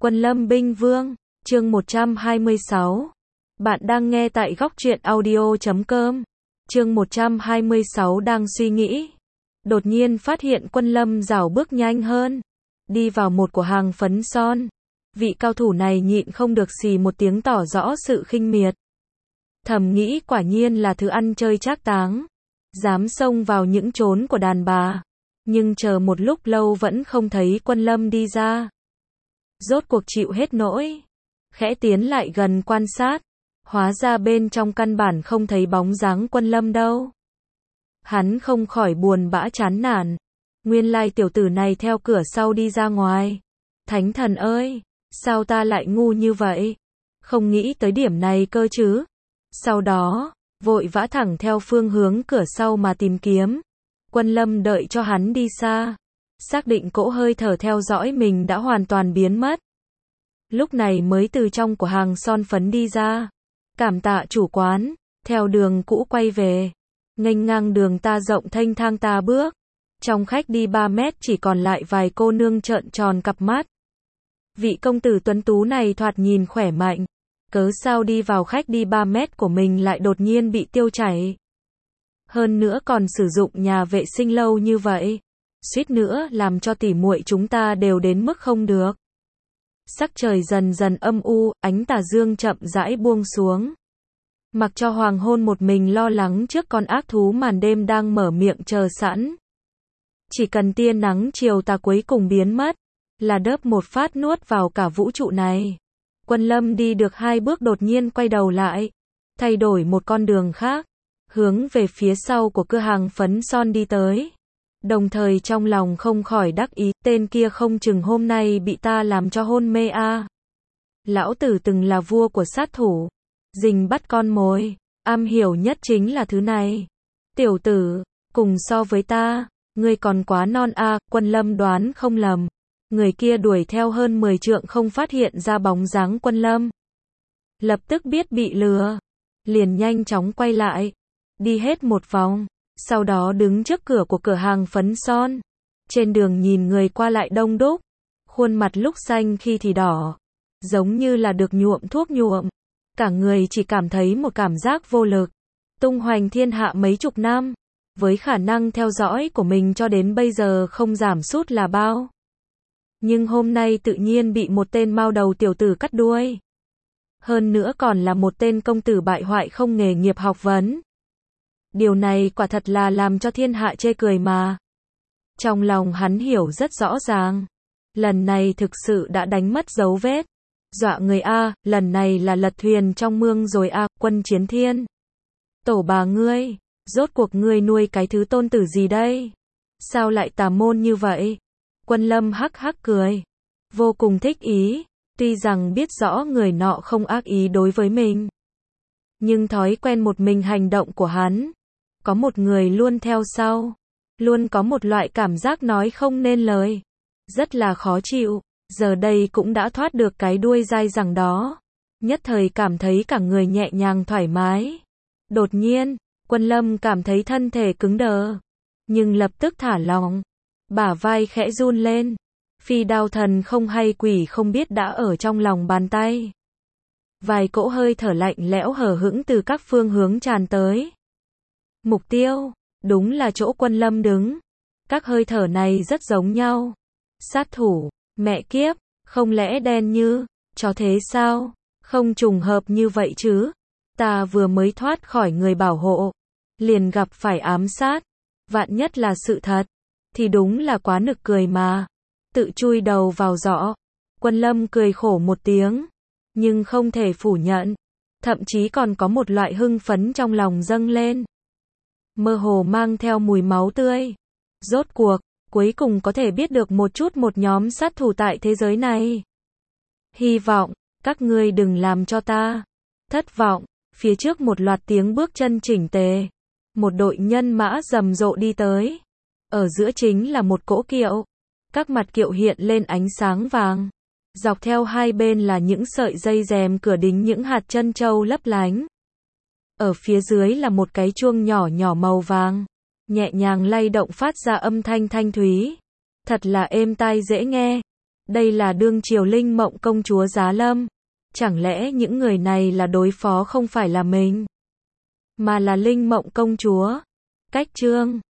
Quân Lâm Binh Vương, chương 126. Bạn đang nghe tại góc truyện audio.com. Chương 126 đang suy nghĩ. Đột nhiên phát hiện Quân Lâm rảo bước nhanh hơn. Đi vào một cửa hàng phấn son. Vị cao thủ này nhịn không được xì một tiếng tỏ rõ sự khinh miệt. Thầm nghĩ quả nhiên là thứ ăn chơi trác táng. Dám xông vào những chốn của đàn bà. Nhưng chờ một lúc lâu vẫn không thấy Quân Lâm đi ra. Rốt cuộc chịu hết nỗi. Khẽ tiến lại gần quan sát. Hóa ra bên trong căn bản không thấy bóng dáng Quân Lâm đâu. Hắn không khỏi buồn bã chán nản. Nguyên lai tiểu tử này theo cửa sau đi ra ngoài. Thánh thần ơi, sao ta lại ngu như vậy? Không nghĩ tới điểm này cơ chứ. Sau đó, vội vã thẳng theo phương hướng cửa sau mà tìm kiếm. Quân Lâm đợi cho hắn đi xa. Xác định cỗ hơi thở theo dõi mình đã hoàn toàn biến mất. Lúc này mới từ trong cửa hàng son phấn đi ra. Cảm tạ chủ quán, theo đường cũ quay về. Nghênh ngang đường ta rộng thênh thang ta bước. Trong khách đi 3 mét chỉ còn lại vài cô nương trợn tròn cặp mắt. Vị công tử tuấn tú này thoạt nhìn khỏe mạnh. Cớ sao đi vào khách đi 3 mét của mình lại đột nhiên bị tiêu chảy. Hơn nữa còn sử dụng nhà vệ sinh lâu như vậy. Suýt nữa làm cho tỉ muội chúng ta đều đến mức không được. Sắc trời dần dần âm u, ánh tà dương chậm rãi buông xuống. Mặc cho hoàng hôn một mình lo lắng trước con ác thú màn đêm đang mở miệng chờ sẵn. Chỉ cần tia nắng chiều tà cuối cùng biến mất, là đớp một phát nuốt vào cả vũ trụ này. Quân Lâm đi được 2 bước đột nhiên quay đầu lại, thay đổi một con đường khác, hướng về phía sau của cửa hàng phấn son đi tới. Đồng thời trong lòng không khỏi đắc ý, tên kia không chừng hôm nay bị ta làm cho hôn mê a. Lão tử từng là vua của sát thủ, rình bắt con mồi, am hiểu nhất chính là thứ này. Tiểu tử, cùng so với ta, ngươi còn quá non a. Quân Lâm đoán không lầm, người kia đuổi theo hơn 10 trượng không phát hiện ra bóng dáng Quân Lâm. Lập tức biết bị lừa, liền nhanh chóng quay lại, đi hết một vòng. Sau đó đứng trước cửa của cửa hàng phấn son. Trên đường nhìn người qua lại đông đúc. Khuôn mặt lúc xanh khi thì đỏ. Giống như là được nhuộm thuốc nhuộm. Cả người chỉ cảm thấy một cảm giác vô lực. Tung hoành thiên hạ mấy chục năm. Với khả năng theo dõi của mình cho đến bây giờ không giảm sút là bao. Nhưng hôm nay tự nhiên bị một tên mao đầu tiểu tử cắt đuôi. Hơn nữa còn là một tên công tử bại hoại không nghề nghiệp học vấn. Điều này quả thật là làm cho thiên hạ chê cười mà. Trong lòng hắn hiểu rất rõ ràng. Lần này thực sự đã đánh mất dấu vết. Dọa người a, lần này là lật thuyền trong mương rồi a. Quân Chiến Thiên. Tổ bà ngươi, rốt cuộc ngươi nuôi cái thứ tôn tử gì đây? Sao lại tà môn như vậy? Quân Lâm hắc hắc cười. Vô cùng thích ý. Tuy rằng biết rõ người nọ không ác ý đối với mình. Nhưng thói quen một mình hành động của hắn. Có một người luôn theo sau. Luôn có một loại cảm giác nói không nên lời. Rất là khó chịu. Giờ đây cũng đã thoát được cái đuôi dai dẳng đó. Nhất thời cảm thấy cả người nhẹ nhàng thoải mái. Đột nhiên, Quân Lâm cảm thấy thân thể cứng đờ. Nhưng lập tức thả lỏng. Bả vai khẽ run lên. Phi đao thần không hay quỷ không biết đã ở trong lòng bàn tay. Vài cỗ hơi thở lạnh lẽo hờ hững từ các phương hướng tràn tới. Mục tiêu, đúng là chỗ Quân Lâm đứng. Các hơi thở này rất giống nhau. Sát thủ, mẹ kiếp, không lẽ đen như, cho thế sao? Không trùng hợp như vậy chứ. Ta vừa mới thoát khỏi người bảo hộ. Liền gặp phải ám sát. Vạn nhất là sự thật. Thì đúng là quá nực cười mà. Tự chui đầu vào giỏ. Quân Lâm cười khổ một tiếng. Nhưng không thể phủ nhận. Thậm chí còn có một loại hưng phấn trong lòng dâng lên. Mơ hồ mang theo mùi máu tươi. Rốt cuộc, cuối cùng có thể biết được một chút một nhóm sát thủ tại thế giới này. Hy vọng, các ngươi đừng làm cho ta thất vọng. Phía trước một loạt tiếng bước chân chỉnh tề. Một đội nhân mã rầm rộ đi tới. Ở giữa chính là một cỗ kiệu. Các mặt kiệu hiện lên ánh sáng vàng. Dọc theo hai bên là những sợi dây rèm cửa đính những hạt trân châu lấp lánh. Ở phía dưới là một cái chuông nhỏ nhỏ màu vàng, nhẹ nhàng lay động phát ra âm thanh thanh thúy. Thật là êm tai dễ nghe. Đây là đương triều Linh Mộng công chúa giá lâm. Chẳng lẽ những người này là đối phó không phải là mình, mà là Linh Mộng công chúa? Cách chương